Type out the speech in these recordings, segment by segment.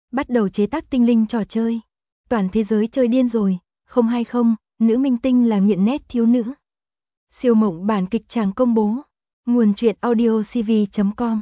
bắt đầu chế tác tinh linh trò chơi. Toàn thế giới chơi điên rồi, 020, nữ minh tinh là nghiện nét thiếu nữ. Siêu mộng bản kịch tràng công bố. Nguồn truyện audio cv.com.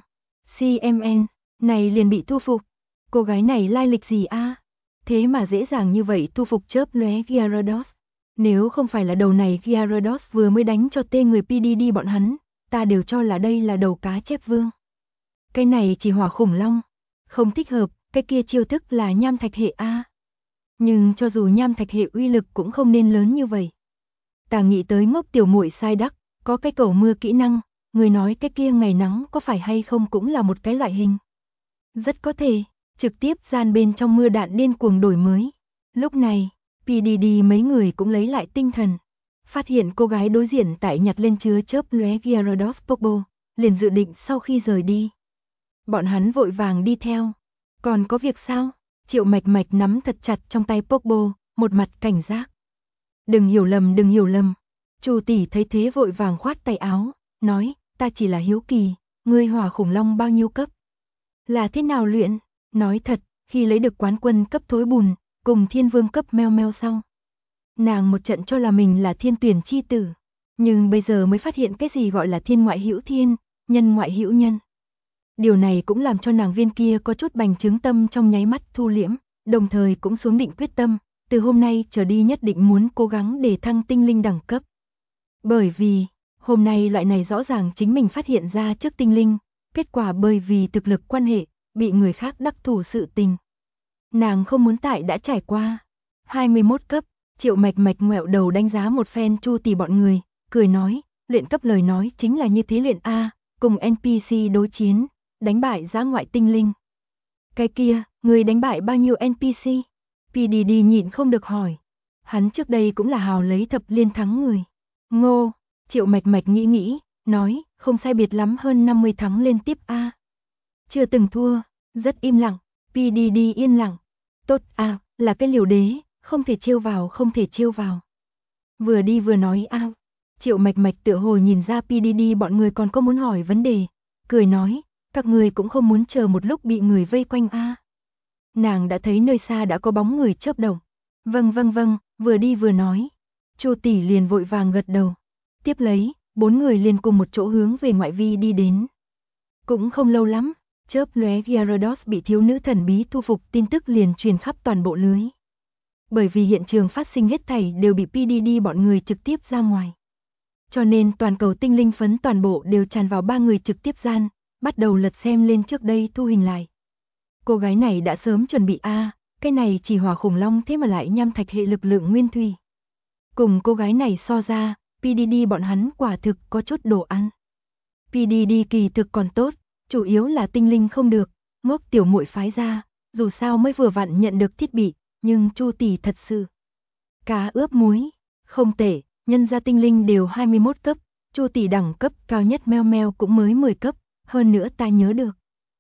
CMN, này liền bị thu phục. Cô gái này lai lịch gì a? Thế mà dễ dàng như vậy thu phục chớp lóe Gyarados. Nếu không phải là đầu này Gyarados vừa mới đánh cho tê người PDD bọn hắn, ta đều cho là đây là đầu cá chép vương. Cái này chỉ hỏa khủng long, không thích hợp, cái kia chiêu thức là nham thạch hệ a. Nhưng cho dù nham thạch hệ uy lực cũng không nên lớn như vậy. Ta nghĩ tới ngốc tiểu muội sai đắc, có cái cầu mưa kỹ năng, người nói cái kia ngày nắng có phải hay không cũng là một cái loại hình. Rất có thể, trực tiếp gian bên trong mưa đạn điên cuồng đổi mới. Lúc này, PDD mấy người cũng lấy lại tinh thần. Phát hiện cô gái đối diện tại nhặt lên chứa chớp lóe Gyarados Popo, liền dự định sau khi rời đi. Bọn hắn vội vàng đi theo. Còn có việc sao? Triệu Mạch Mạch nắm thật chặt trong tay Popo, một mặt cảnh giác. Đừng hiểu lầm, đừng hiểu lầm. Chu tỷ thấy thế vội vàng khoát tay áo, nói, ta chỉ là hiếu kỳ, ngươi hỏa khủng long bao nhiêu cấp? Là thế nào luyện? Nói thật, khi lấy được quán quân cấp thối bùn, cùng thiên vương cấp meo meo sau. Nàng một trận cho là mình là thiên tuyển chi tử, nhưng bây giờ mới phát hiện cái gì gọi là thiên ngoại hữu thiên, nhân ngoại hữu nhân. Điều này cũng làm cho nàng viên kia có chút bành trướng tâm trong nháy mắt thu liễm, đồng thời cũng xuống định quyết tâm, từ hôm nay trở đi nhất định muốn cố gắng để thăng tinh linh đẳng cấp. Bởi vì, hôm nay loại này rõ ràng chính mình phát hiện ra trước tinh linh, kết quả bởi vì thực lực quan hệ, bị người khác đắc thủ sự tình. Nàng không muốn tại đã trải qua. 21 cấp, Triệu Mạch Mạch ngoẹo đầu đánh giá một phen Chu tỷ bọn người, cười nói, luyện cấp lời nói chính là như thế luyện A, cùng NPC đối chiến, đánh bại dã ngoại tinh linh. Cái kia, người đánh bại bao nhiêu NPC? PDD nhịn không được hỏi. Hắn trước đây cũng là hào lấy thập liên thắng người. Ngô, Triệu Mạch Mạch nghĩ, nói, không sai biệt lắm hơn 50 thắng lên tiếp A. Chưa từng thua, rất im lặng, PDD yên lặng. Tốt A, là cái liều đế, không thể trêu vào, không thể trêu vào. Vừa đi vừa nói A. Triệu Mạch Mạch tựa hồ nhìn ra PDD bọn người còn có muốn hỏi vấn đề, cười nói, các người cũng không muốn chờ một lúc bị người vây quanh A. Nàng đã thấy nơi xa đã có bóng người chớp động. Vâng, vừa đi vừa nói. Chu tỷ liền vội vàng gật đầu. Tiếp lấy, 4 người liền cùng một chỗ hướng về ngoại vi đi đến. Cũng không lâu lắm, chớp lóe Gyarados bị thiếu nữ thần bí thu phục tin tức liền truyền khắp toàn bộ lưới. Bởi vì hiện trường phát sinh hết thảy đều bị PDD bọn người trực tiếp ra ngoài. Cho nên toàn cầu tinh linh phấn toàn bộ đều tràn vào 3 người trực tiếp gian, bắt đầu lật xem lên trước đây thu hình lại. Cô gái này đã sớm chuẩn bị A, cái này chỉ hỏa khủng long thế mà lại nham thạch hệ lực lượng nguyên thủy. Cùng cô gái này so ra, PDD bọn hắn quả thực có chút đồ ăn. PDD kỳ thực còn tốt, chủ yếu là tinh linh không được, ngốc tiểu muội phái ra, dù sao mới vừa vặn nhận được thiết bị, nhưng Chu tỷ thật sự. Cá ướp muối, không tệ, nhân gia tinh linh đều 21 cấp, Chu tỷ đẳng cấp cao nhất meo meo cũng mới 10 cấp, hơn nữa ta nhớ được.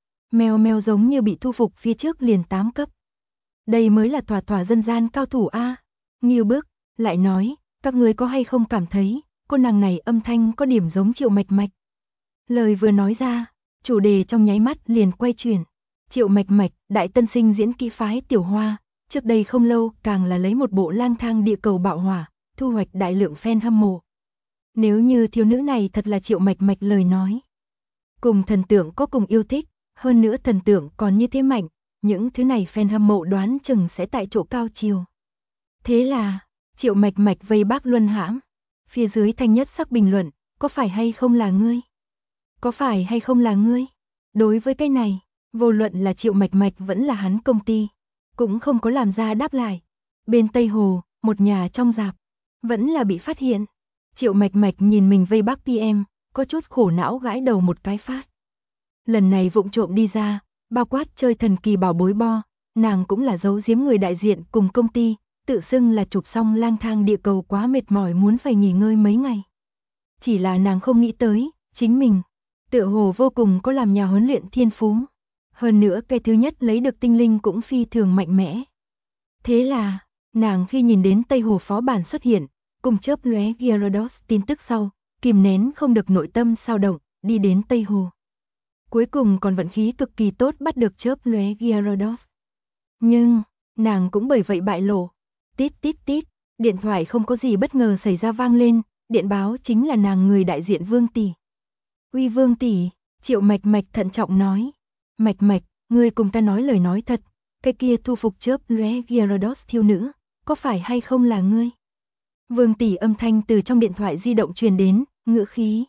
Meo meo giống như bị thu phục phía trước liền 8 cấp. Đây mới là thỏa dân gian cao thủ A. Nghiêu bước, lại nói, các người có hay không cảm thấy, cô nàng này âm thanh có điểm giống Triệu Mạch Mạch. Lời vừa nói ra, chủ đề trong nháy mắt liền quay chuyển. Triệu Mạch Mạch, đại tân sinh diễn kỹ phái tiểu hoa, trước đây không lâu càng là lấy một bộ lang thang địa cầu bạo hỏa, thu hoạch đại lượng fan hâm mộ. Nếu như thiếu nữ này thật là Triệu Mạch Mạch lời nói. Cùng thần tượng có cùng yêu thích, hơn nữa thần tượng còn như thế mạnh, những thứ này fan hâm mộ đoán chừng sẽ tại chỗ cao chiều. Thế là, Triệu Mạch Mạch vây bác luân hãm. Phía dưới thanh nhất sắc bình luận, có phải hay không là ngươi? Có phải hay không là ngươi? Đối với cái này, vô luận là Triệu Mạch Mạch vẫn là hắn công ty, cũng không có làm ra đáp lại. Bên Tây Hồ, một nhà trong rạp, vẫn là bị phát hiện. Triệu Mạch Mạch nhìn mình vây bác PM, có chút khổ não gãi đầu một cái phát. Lần này vụng trộm đi ra, bao quát chơi thần kỳ bảo bối bo, nàng cũng là giấu giếm người đại diện cùng công ty, tự xưng là chụp xong lang thang địa cầu quá mệt mỏi muốn phải nghỉ ngơi mấy ngày. Chỉ là nàng không nghĩ tới, chính mình, tựa hồ vô cùng có làm nhà huấn luyện thiên phú. Hơn nữa cái thứ nhất lấy được tinh linh cũng phi thường mạnh mẽ. Thế là, nàng khi nhìn đến Tây Hồ phó bản xuất hiện, cùng chớp lóe Gyarados tin tức sau, kìm nén không được nội tâm sao động, đi đến Tây Hồ. Cuối cùng còn vận khí cực kỳ tốt bắt được chớp lóe Gyarados. Nhưng, nàng cũng bởi vậy bại lộ. Tít tít tít, điện thoại không có gì bất ngờ xảy ra vang lên, điện báo chính là nàng người đại diện Vương tỷ. Uy Vương tỷ, Triệu Mạch Mạch thận trọng nói. Mạch Mạch, ngươi cùng ta nói lời nói thật, cái kia thu phục chớp lóe Gyarados thiếu nữ, có phải hay không là ngươi? Vương tỷ âm thanh từ trong điện thoại di động truyền đến, ngữ khí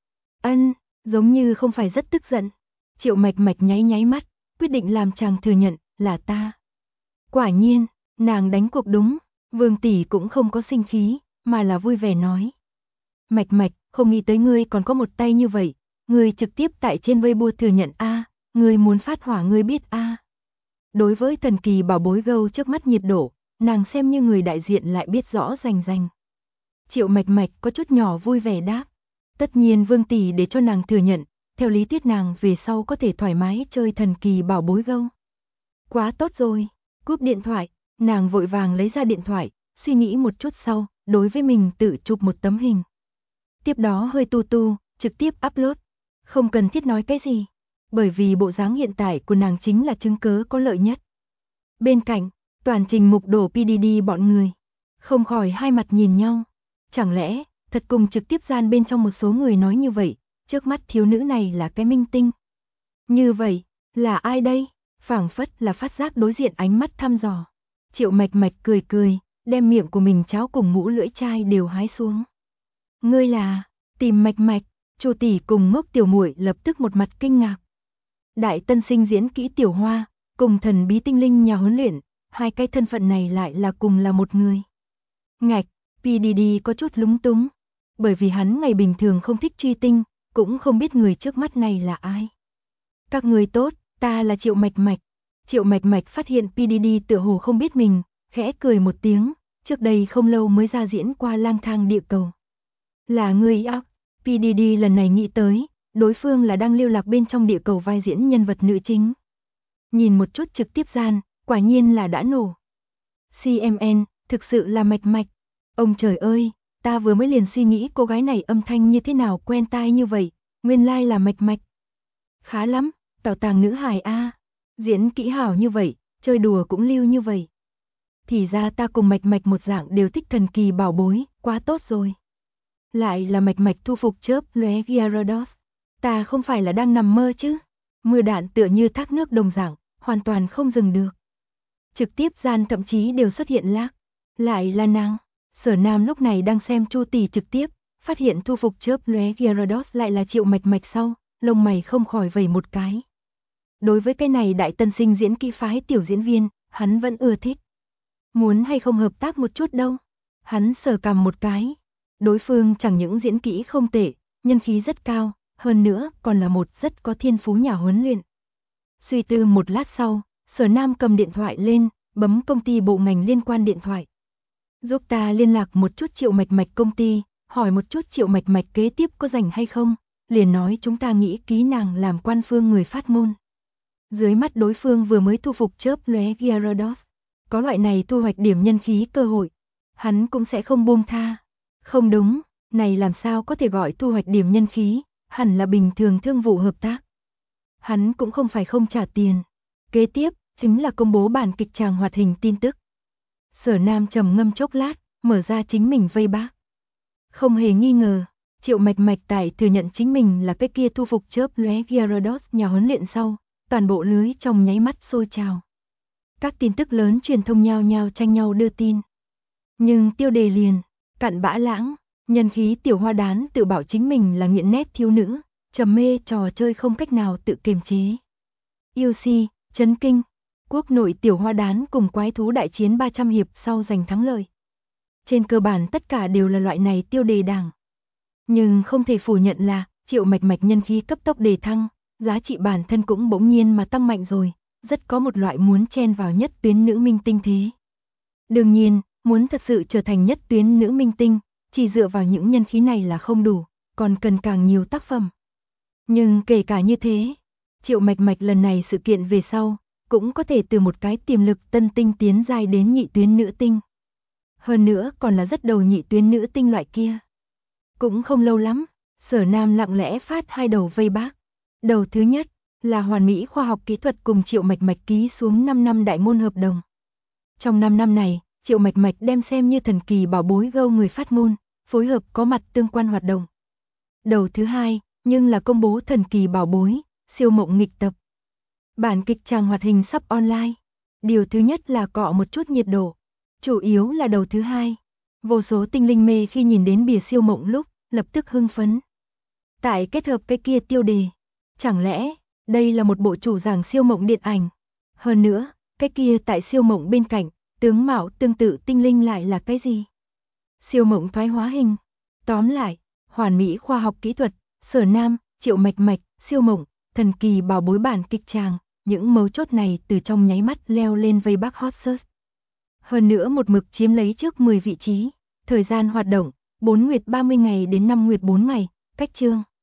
giống như không phải rất tức giận. Triệu Mạch Mạch nháy nháy mắt, quyết định làm chàng thừa nhận, là ta. Quả nhiên, nàng đánh cuộc đúng, Vương tỷ cũng không có sinh khí, mà là vui vẻ nói. Mạch Mạch, không nghĩ tới ngươi còn có một tay như vậy, ngươi trực tiếp tại trên Weibo thừa nhận a, ngươi muốn phát hỏa ngươi biết a. Đối với thần kỳ bảo bối gâu trước mắt nhiệt độ, nàng xem như người đại diện lại biết rõ rành rành. Triệu Mạch Mạch có chút nhỏ vui vẻ đáp. Tất nhiên Vương tỷ để cho nàng thừa nhận, theo lý thuyết nàng về sau có thể thoải mái chơi thần kỳ bảo bối gâu. Quá tốt rồi, cúp điện thoại, nàng vội vàng lấy ra điện thoại, suy nghĩ một chút sau, đối với mình tự chụp một tấm hình. Tiếp đó hơi tu, trực tiếp upload, không cần thiết nói cái gì, bởi vì bộ dáng hiện tại của nàng chính là chứng cớ có lợi nhất. Bên cạnh, toàn trình mục đổ PDD bọn người, không khỏi hai mặt nhìn nhau, chẳng lẽ thật cùng trực tiếp gian bên trong một số người nói như vậy, trước mắt thiếu nữ này là cái minh tinh. Như vậy, là ai đây? Phảng phất là phát giác đối diện ánh mắt thăm dò. Triệu Mạch Mạch cười, đem miệng của mình cháo cùng mũ lưỡi chai đều hái xuống. Ngươi là, tìm Mạch Mạch, Chu tỷ cùng Ngốc tiểu muội lập tức một mặt kinh ngạc. Đại tân sinh diễn kỹ Tiểu Hoa, cùng thần bí tinh linh nhà huấn luyện, hai cái thân phận này lại là cùng là một người. Ngạch, PDD có chút lúng túng, bởi vì hắn ngày bình thường không thích truy tinh, cũng không biết người trước mắt này là ai. Các người tốt, ta là Triệu Mạch Mạch. Triệu Mạch Mạch phát hiện PDD tựa hồ không biết mình, khẽ cười một tiếng, trước đây không lâu mới ra diễn qua Lang thang địa cầu. Là ngươi ác, PDD lần này nghĩ tới, đối phương là đang lưu lạc bên trong địa cầu vai diễn nhân vật nữ chính. Nhìn một chút trực tiếp gian, quả nhiên là đã nổ. CMN, thực sự là Mạch Mạch. Ông trời ơi, ta vừa mới liền suy nghĩ cô gái này âm thanh như thế nào quen tai như vậy, nguyên lai là Mạch Mạch. Khá lắm, bảo tàng nữ hài a, diễn kỹ hảo như vậy, chơi đùa cũng lưu như vậy. Thì ra ta cùng Mạch Mạch một dạng đều thích thần kỳ bảo bối, quá tốt rồi. Lại là Mạch Mạch thu phục chớp lóe Gyarados. Ta không phải là đang nằm mơ chứ? Mưa đạn tựa như thác nước đồng dạng, hoàn toàn không dừng được. Trực tiếp gian thậm chí đều xuất hiện lag. Lại là nàng. Sở Nam lúc này đang xem Chu tỷ trực tiếp, phát hiện thu phục chớp lóe Gyarados lại là Triệu Mạch Mạch sau, lông mày không khỏi vẩy một cái. Đối với cái này đại tân sinh diễn kỹ phái tiểu diễn viên, hắn vẫn ưa thích. Muốn hay không hợp tác một chút đâu. Hắn sờ cằm một cái. Đối phương chẳng những diễn kỹ không tệ, nhân khí rất cao, hơn nữa còn là một rất có thiên phú nhà huấn luyện. Suy tư một lát sau, Sở Nam cầm điện thoại lên, bấm công ty bộ ngành liên quan điện thoại. Giúp ta liên lạc một chút Triệu Mạch Mạch công ty, hỏi một chút Triệu Mạch Mạch kế tiếp có rảnh hay không, liền nói chúng ta nghĩ ký nàng làm quan phương người phát ngôn. Dưới mắt đối phương vừa mới thu phục chớp lóe Gyarados, có loại này thu hoạch điểm nhân khí cơ hội, hắn cũng sẽ không buông tha. Không đúng, này làm sao có thể gọi thu hoạch điểm nhân khí, hẳn là bình thường thương vụ hợp tác. Hắn cũng không phải không trả tiền. Kế tiếp, chính là công bố bản kịch tràng hoạt hình tin tức. Sở Nam trầm ngâm chốc lát, mở ra chính mình vây bác. Không hề nghi ngờ, Triệu Mạch Mạch tại thừa nhận chính mình là cái kia thu phục chớp lóe Gyarados nhà huấn luyện sau, toàn bộ lưới trong nháy mắt sôi trào. Các tin tức lớn truyền thông nhao nhao tranh nhau đưa tin. Nhưng tiêu đề liền, cặn bã lãng, nhân khí Tiểu Hoa Đán tự bảo chính mình là nghiện nét thiếu nữ, trầm mê trò chơi không cách nào tự kiềm chế. UC, chấn kinh, quốc nội Tiểu Hoa Đán cùng quái thú đại chiến 300 hiệp sau giành thắng lợi. Trên cơ bản tất cả đều là loại này tiêu đề đảng. Nhưng không thể phủ nhận là, Triệu Mạch Mạch nhân khí cấp tốc đề thăng, giá trị bản thân cũng bỗng nhiên mà tăng mạnh rồi, rất có một loại muốn chen vào nhất tuyến nữ minh tinh thế. Đương nhiên, muốn thật sự trở thành nhất tuyến nữ minh tinh, chỉ dựa vào những nhân khí này là không đủ, còn cần càng nhiều tác phẩm. Nhưng kể cả như thế, Triệu Mạch Mạch lần này sự kiện về sau, cũng có thể từ một cái tiềm lực tân tinh tiến giai đến nhị tuyến nữ tinh. Hơn nữa còn là rất đầu nhị tuyến nữ tinh loại kia. Cũng không lâu lắm, Sở Nam lặng lẽ phát hai đầu vây bác. Đầu thứ nhất là Hoàn Mỹ Khoa học Kỹ thuật cùng Triệu Mạch Mạch ký xuống 5 năm đại ngôn hợp đồng. Trong 5 năm này, Triệu Mạch Mạch đem xem như thần kỳ bảo bối gâu người phát ngôn, phối hợp có mặt tương quan hoạt động. Đầu thứ hai, nhưng là công bố thần kỳ bảo bối, Siêu Mộng nghịch tập. Bản kịch tràng hoạt hình sắp online. Điều thứ nhất là cọ một chút nhiệt độ, chủ yếu là đầu thứ hai. Vô số tinh linh mê khi nhìn đến bìa Siêu Mộng lúc, lập tức hưng phấn. Tại kết hợp cái kia tiêu đề, chẳng lẽ đây là một bộ chủ giảng Siêu Mộng điện ảnh? Hơn nữa, cái kia tại Siêu Mộng bên cạnh, tướng mạo tương tự tinh linh lại là cái gì? Siêu Mộng thoái hóa hình. Tóm lại, Hoàn Mỹ Khoa học Kỹ thuật, Sở Nam, Triệu Mạch Mạch, Siêu Mộng, thần kỳ bảo bối bản kịch tràng, những mấu chốt này từ trong nháy mắt leo lên vây Bắc hot search. Hơn nữa một mực chiếm lấy trước 10 vị trí. Thời gian hoạt động, 4 nguyệt 30 ngày đến 5 nguyệt 4 ngày, cách chương.